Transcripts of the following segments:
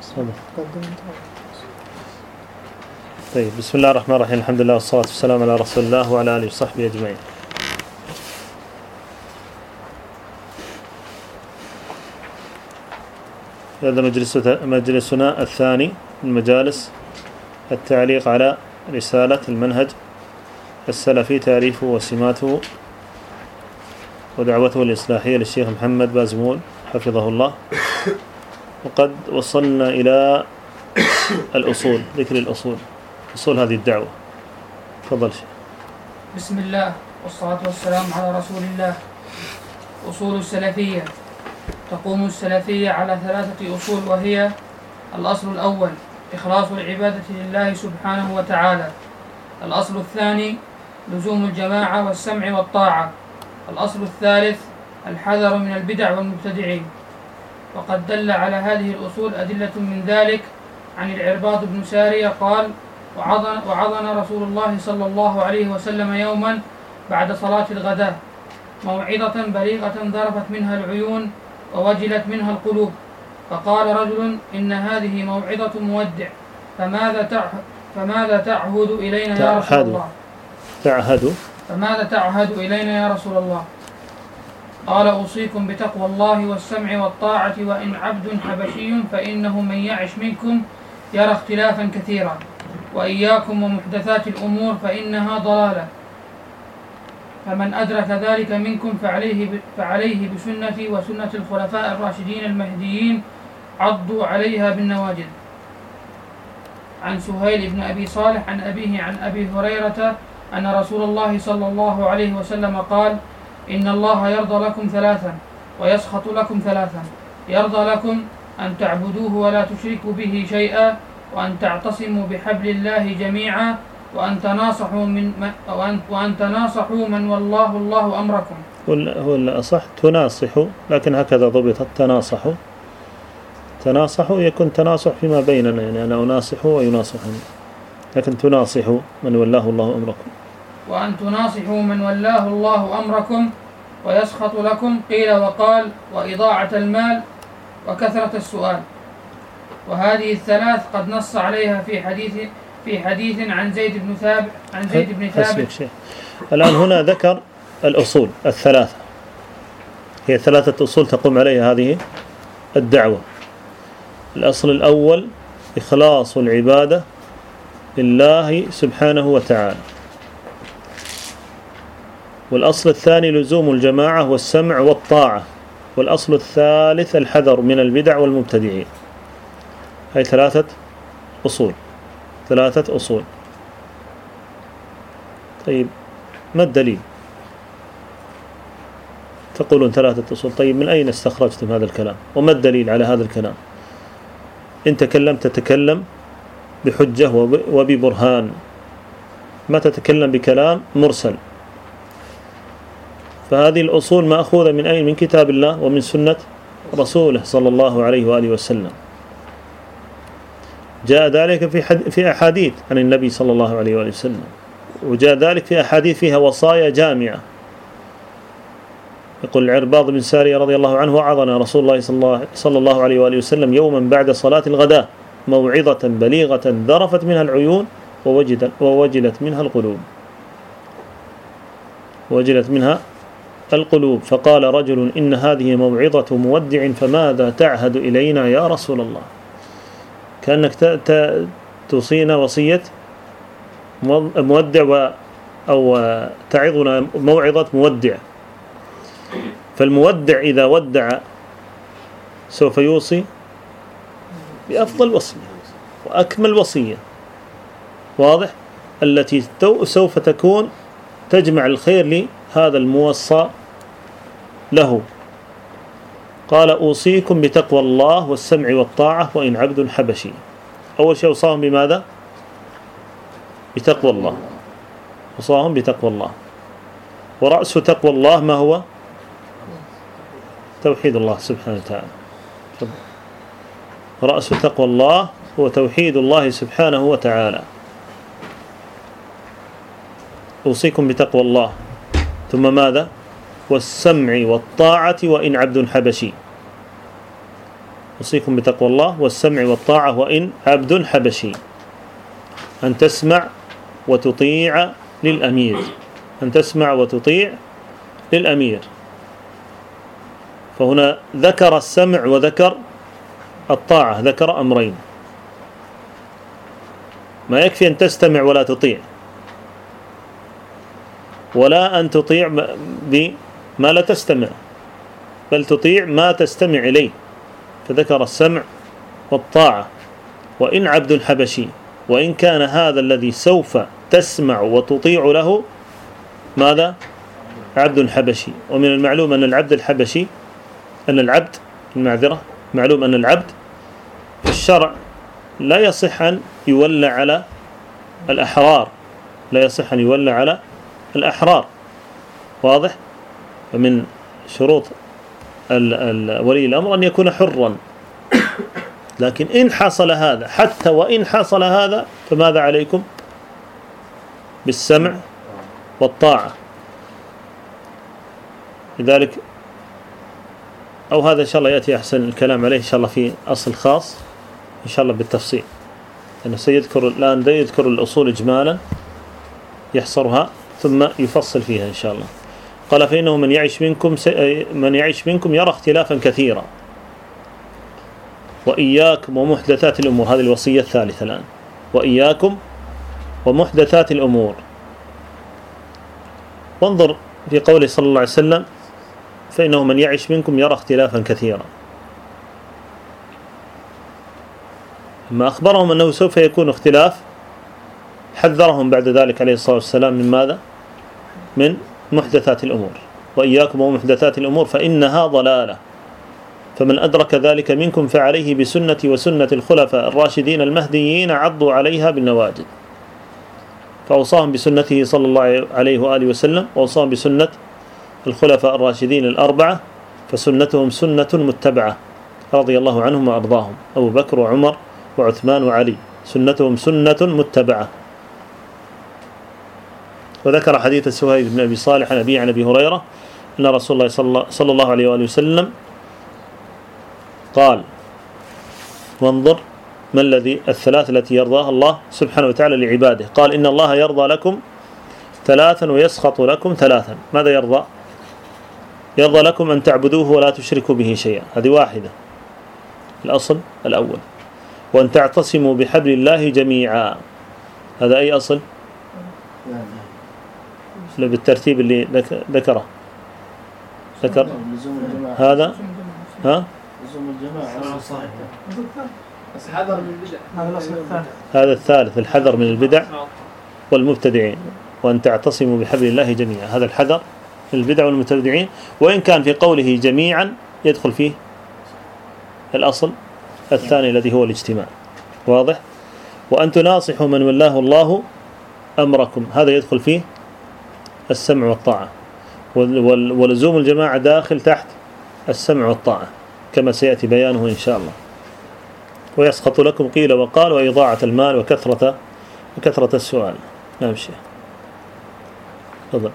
طيب، بسم الله الرحمن الرحيم. الحمد لله والصلاة والسلام على رسول الله وعلى آله وصحبه أجمعين. هذا مجلسنا الثاني من مجالس التعليق على رسالة المنهج السلفي، تعريفه وسماته ودعوته الإصلاحية للشيخ محمد بازمول حفظه الله. وقد وصلنا إلى الأصول، ذكر الأصول، أصول هذه الدعوة. تفضل شيخ. بسم الله والصلاة والسلام على رسول الله. أصول السلفية. تقوم السلفية على 3 أصول، وهي: الأصل الأول إخلاص العبادة لله سبحانه وتعالى. الأصل الثاني لزوم الجماعة والسمع والطاعة. الأصل الثالث الحذر من البدع والمبتدعين. وقد دل على هذه الأصول أدلة من ذلك عن العرباض بن سارية قال: وعظنا رسول الله صلى الله عليه وسلم يوما بعد صلاة الغداء موعظة بليغة ذرفت منها العيون ووجلت منها القلوب، فقال رجل: إن هذه موعظة مودع، فماذا تعهد إلينا يا رسول الله؟ فماذا تعهد إلينا يا رسول الله؟ قال: أوصيكم بتقوى الله والسمع والطاعة، وإن عبد حبشي فإنه من يعش منكم يرى اختلافا كثيرا، وإياكم ومحدثات الأمور فإنها ضلالة، فمن أدرك ذلك منكم فعليه بسنتي وسنة الخلفاء الراشدين المهديين، عضوا عليها بالنواجذ. عن سهيل بن أبي صالح عن أبيه عن أبي هريرة أن رسول الله صلى الله عليه وسلم قال: إن الله يرضى لكم 3 ويسخط لكم 3: يرضى لكم أن تعبدوه ولا تشركوا به شيئا، وأن تعتصموا بحبل الله جميعا، وأن تناصحوا من والله الله أمركم. هو الأصح تناصحوا، لكن هكذا ضبطت: تناصحوا يكون تناصح فيما بيننا، يعني أنا أناصح ويناصحني، لكن تناصحوا من والله الله أمركم. وأن تناصحوا من والله الله أمركم ويسخط لكم، قيل وقال: وإضاعة المال وكثرة السؤال. وهذه الثلاث قد نص عليها في حديث عن زيد بن ثابت. الآن هنا ذكر الأصول ال3، هي 3 أصول تقوم عليها هذه الدعوة. الأصل الأول إخلاص العبادة لله سبحانه وتعالى. والأصل الثاني لزوم الجماعة والسمع والطاعة. والأصل الثالث الحذر من البدع والمبتدعين. هاي 3 أصول. طيب، ما الدليل؟ تقولون 3 أصول. طيب، من أين استخرجتم هذا الكلام؟ وما الدليل على هذا الكلام؟ إن تتكلم بحجة وببرهان، ما تتكلم بكلام مرسل. فهذه الأصول مأخوذة من أين؟ من كتاب الله ومن سنة رسوله صلى الله عليه وآله وسلم. جاء ذلك في أحاديث عن النبي صلى الله عليه وآله وسلم، وجاء ذلك في أحاديث فيها وصايا جامعة. يقول العرباض بن سارية رضي الله عنه: وعظنا رسول الله صلى الله عليه وآله وسلم يوما بعد صلاة الغداء موعظة بليغة ذرفت منها العيون ووجلت منها القلوب، فقال رجل: إن هذه موعظة مودع، فماذا تعهد إلينا يا رسول الله؟ كأنك توصينا وصية مودع أو تعظنا موعظة مودع. فالمودع إذا ودع سوف يوصي بأفضل وصية وأكمل وصية، واضح؟ التي سوف تكون تجمع الخير لهذا الموصى له. قال: أوصيكم بتقوى الله والسمع والطاعة، وإن عبد حبشي. أول شيء وصاهم بماذا؟ بتقوى الله. وصاهم بتقوى الله. ورأس تقوى الله ما هو؟ توحيد الله سبحانه وتعالى. رأس تقوى الله هو توحيد الله سبحانه وتعالى. أوصيكم بتقوى الله، ثم ماذا؟ والسمع والطاعة وإن عبد حبشي. أوصيكم بتقوى الله والسمع والطاعة وإن عبد حبشي، أن تسمع وتطيع للأمير، أن تسمع وتطيع للأمير. فهنا ذكر السمع وذكر الطاعة، ذكر أمرين. ما يكفي أن تستمع ولا تطيع، ولا أن تطيع بما لا تستمع، بل تطيع ما تستمع إليه. فذكر السمع والطاعة وإن عبد حبشي، وإن كان هذا الذي سوف تسمع وتطيع له ماذا؟ عبد حبشي. ومن المعلوم أن العبد الحبشي، أن العبد، المعذرة، معلوم أن العبد في الشرع لا يصح أن يولى على الأحرار، لا يصح أن يولى على الأحرار، واضح؟ فمن شروط ولي الأمر أن يكون حرا. لكن إن حصل هذا، حتى وإن حصل هذا، فماذا عليكم؟ بالسمع والطاعة. لذلك أو هذا إن شاء الله يأتي أحسن الكلام عليه إن شاء الله في أصل خاص إن شاء الله بالتفصيل، لأنه سيذكر الآن يذكر الأصول إجمالا يحصرها ثم يفصل فيها إن شاء الله. قال فإنه من يعيش منكم يرى اختلافا كثيرا، وإياكم ومحدثات الأمور. هذه الوصية الثالثة الآن، وإياكم ومحدثات الأمور. وانظر في قوله صلى الله عليه وسلم فإنه من يعيش منكم يرى اختلافا كثيرا. ما أخبرهم أنه سوف يكون اختلاف، حذرهم بعد ذلك عليه الصلاة والسلام من ماذا؟ من محدثات الأمور. وإياكم ومحدثات الأمور فإنها ضلالة، فمن أدرك ذلك منكم فعليه بسنتي وسنة الخلفاء الراشدين المهديين عضوا عليها بالنواجذ. فأوصاهم بسنته صلى الله عليه وآله وسلم، وأوصاهم بسنة الخلفاء الراشدين الأربعة، فسنتهم سنة متبعة رضي الله عنهم وأرضاهم، أبو بكر وعمر وعثمان وعلي، سنتهم سنة متبعة. وذكر حديث سهيل بن أبي صالح عن أبي هريرة أن رسول الله صلى الله عليه وآله وسلم قال: وانظر ما الذي الثلاث التي يرضاها الله سبحانه وتعالى لعباده. قال: إن الله يرضى لكم ثلاثا ويسخط لكم ثلاثا. ماذا يرضى؟ يرضى لكم أن تعبدوه ولا تشركوا به شيئا، هذه واحدة، الأصل الأول. وأن تعتصموا بحبل الله جميعا، هذا أي أصل؟ بالترتيب اللي ذكره، ذكر هذا هذا الثالث، الحذر من البدع والمبتدعين. وأن تعتصموا بحبل الله جميعا، هذا الحذر من البدع والمبتدعين. وإن كان في قوله جميعا يدخل فيه الأصل الثاني الذي هو الاجتماع، واضح؟ وأن تناصحوا من ولاه الله أمركم، هذا يدخل فيه السمع والطاعة. ولزوم الجماعة داخل تحت السمع والطاعة كما سيأتي بيانه إن شاء الله. ويسقط لكم قيل وقال وإضاعة المال وكثرة السؤال. نعم شيخ، تفضل.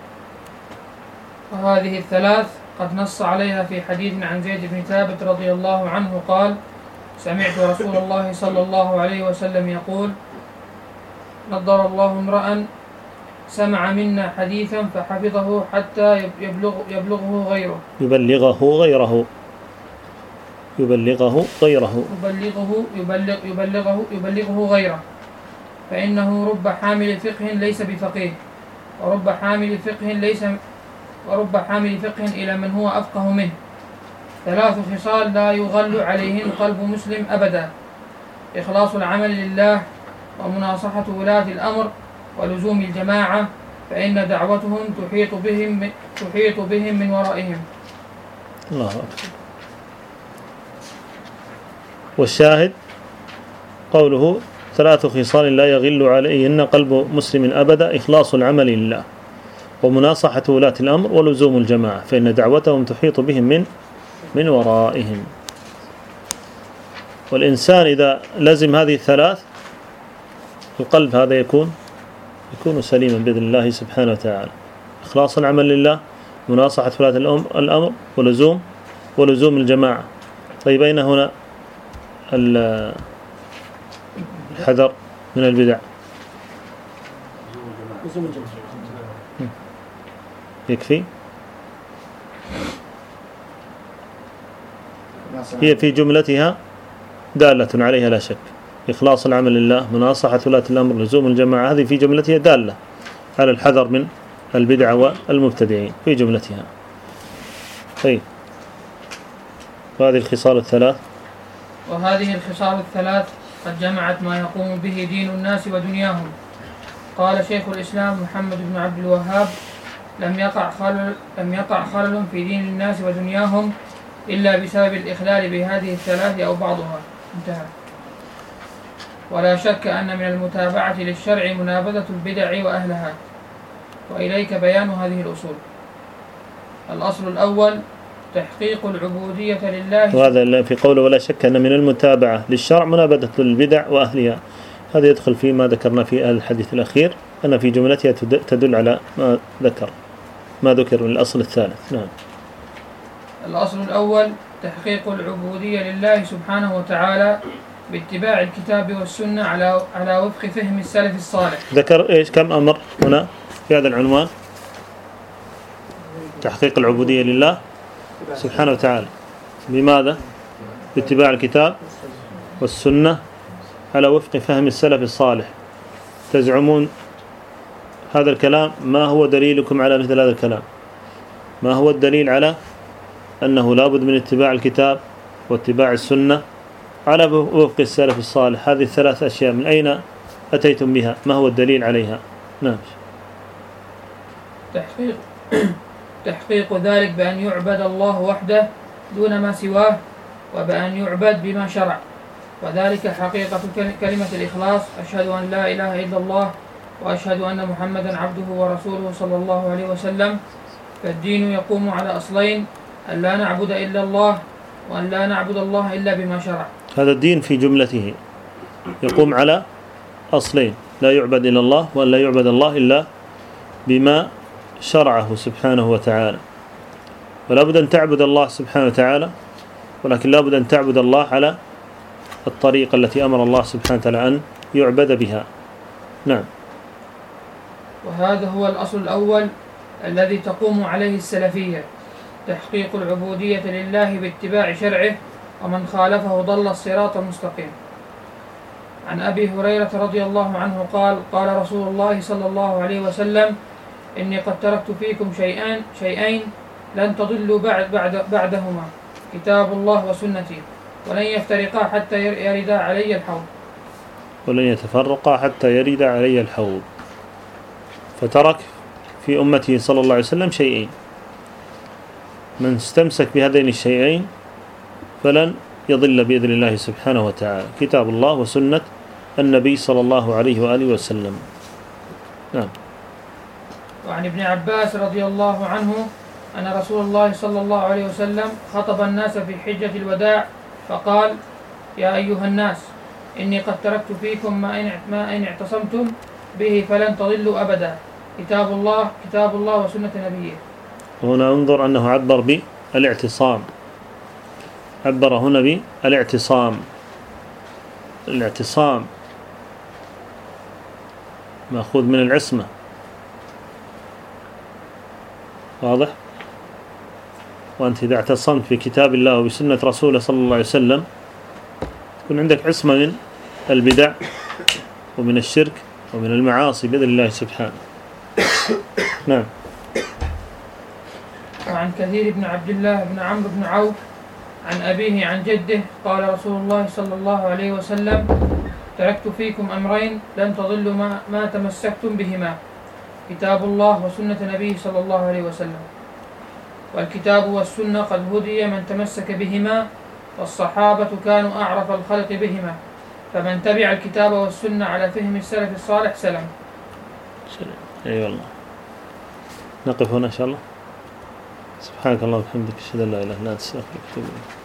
وهذه الثلاث قد نص عليها في حديث عن زيد بن ثابت رضي الله عنه قال: سمعت رسول الله صلى الله عليه وسلم يقول: نضر الله امرأ سمع منا حديثا فحفظه حتى يبلغه غيره فإنه رب حامل فقه ليس بفقيه، ورب حامل فقه إلى من هو أفقه منه. ثلاث خصال لا يغل عليهن قلب مسلم أبدا: إخلاص العمل لله، ومناصحة ولاة الأمر، ولزوم الجماعة، فإن دعوتهم تحيط بهم من ورائهم. الله أكبر. والشاهد قوله: ثلاث خصال لا يغل عليهن قلب مسلم أبدا: إخلاص العمل لله، ومناصحة ولاة الأمر، ولزوم الجماعة، فإن دعوتهم تحيط بهم من ورائهم. والإنسان إذا لزم هذه الثلاث القلب هذا يكون سليما بإذن الله سبحانه وتعالى: إخلاص العمل لله، مناصحة ولاة الأمر، ولزوم الجماعة. طيب أين هنا الحذر من البدع؟ يكفي. هي في جملتها دالة عليها لا شك، إخلاص العمل لله، مناصحة ولاة الأمر، لزوم الجماعة، هذه في جملتها دالة على الحذر من البدع والمبتدعين في جملتها. طيب، وهذه الخصال الثلاث قد جمعت ما يقوم به دين الناس ودنياهم. قال شيخ الإسلام محمد بن عبد الوهاب: لم يقع خلل في دين الناس ودنياهم إلا بسبب الإخلال بهذه الثلاث أو بعضها. انتهى. ولا شك أن من المتابعة للشرع منابذة البدع وأهلها، وإليك بيان هذه الأصول. الأصل الأول: تحقيق العبودية لله. وهذا في قوله ولا شك أن من المتابعة للشرع منابذة البدع وأهلها، هذا يدخل فيما ذكرنا في الحديث الأخير، أن في جملتها تدل على ما ذكر من الأصل الثالث. نعم. الأصل الأول: تحقيق العبودية لله سبحانه وتعالى باتباع الكتاب والسنة على وفق فهم السلف الصالح. ذكر إيش كم أمر هنا في هذا العنوان؟ تحقيق العبودية لله سبحانه وتعالى بماذا؟ باتباع الكتاب والسنة على وفق فهم السلف الصالح. تزعمون هذا الكلام، ما هو دليلكم على مثل هذا الكلام؟ ما هو الدليل على أنه لابد من اتباع الكتاب واتباع السنة على وفق السلف الصالح؟ هذه الثلاث أشياء من أين أتيتم بها؟ ما هو الدليل عليها؟ نعم. تحقيق ذلك بأن يعبد الله وحده دون ما سواه، وبأن يعبد بما شرع، وذلك حقيقة كلمة الإخلاص: أشهد أن لا إله إلا الله وأشهد أن محمدا عبده ورسوله صلى الله عليه وسلم. فالدين يقوم على أصلين: أن لا نعبد إلا الله، وأن لا نعبد الله إلا بما شرع. هذا الدين في جملته يقوم على أصلين: لا يعبد إلا الله، وأن لا يعبد الله إلا بما شرعه سبحانه وتعالى. ولا بد أن تعبد الله سبحانه وتعالى، ولكن لا بد أن تعبد الله على الطريقة التي أمر الله سبحانه وتعالى أن يعبد بها. نعم. وهذا هو الأصل الأول الذي تقوم عليه السلفية: تحقيق العبودية لله باتباع شرعه، ومن خالفه ضل الصراط المستقيم. عن أبي هريرة رضي الله عنه قال: قال رسول الله صلى الله عليه وسلم: إني قد تركت فيكم شيئين لن تضلوا بعدهما: كتاب الله وسنتي، ولن يفترقا حتى يردا علي الحوض. ولن يتفرقا حتى يرد علي الحوض. فترك في أمته صلى الله عليه وسلم شيئين، من استمسك بهذين الشيئين فلن يضل بإذن الله سبحانه وتعالى: كتاب الله وسنة النبي صلى الله عليه وآله وسلم. نعم. وعن ابن عباس رضي الله عنه أن رسول الله صلى الله عليه وسلم خطب الناس في حجة الوداع فقال: يا أيها الناس، إني قد تركت فيكم ما إن اعتصمتم به فلن تضلوا أبدا: كتاب الله وسنة نبيه. هنا انظر أنه عبر بالاعتصام، عبر هنا بالاعتصام. الاعتصام مأخوذ من العصمة، واضح؟ وأنت إذا اعتصمت بكتاب الله وبسنة رسوله صلى الله عليه وسلم يكون عندك عصمة من البدع ومن الشرك ومن المعاصي بإذن الله سبحانه. نعم. وعن كثير بن عبد الله بن عمرو بن عوف عن أبيه عن جده قال رسول الله صلى الله عليه وسلم: تركت فيكم أمرين لن تضلوا ما تمسكتم بهما: كتاب الله وسنة نبيه صلى الله عليه وسلم. والكتاب والسنة قد هدي من تمسك بهما، والصحابة كانوا أعرف الخلق بهما، فمن تبع الكتاب والسنة على فهم السلف الصالح سلم. أي والله. نقف هنا إن شاء الله. سبحانك اللهم وبحمدك، أشهد أن لا إله إلا أنت، أستغفرك وأتوب إليك.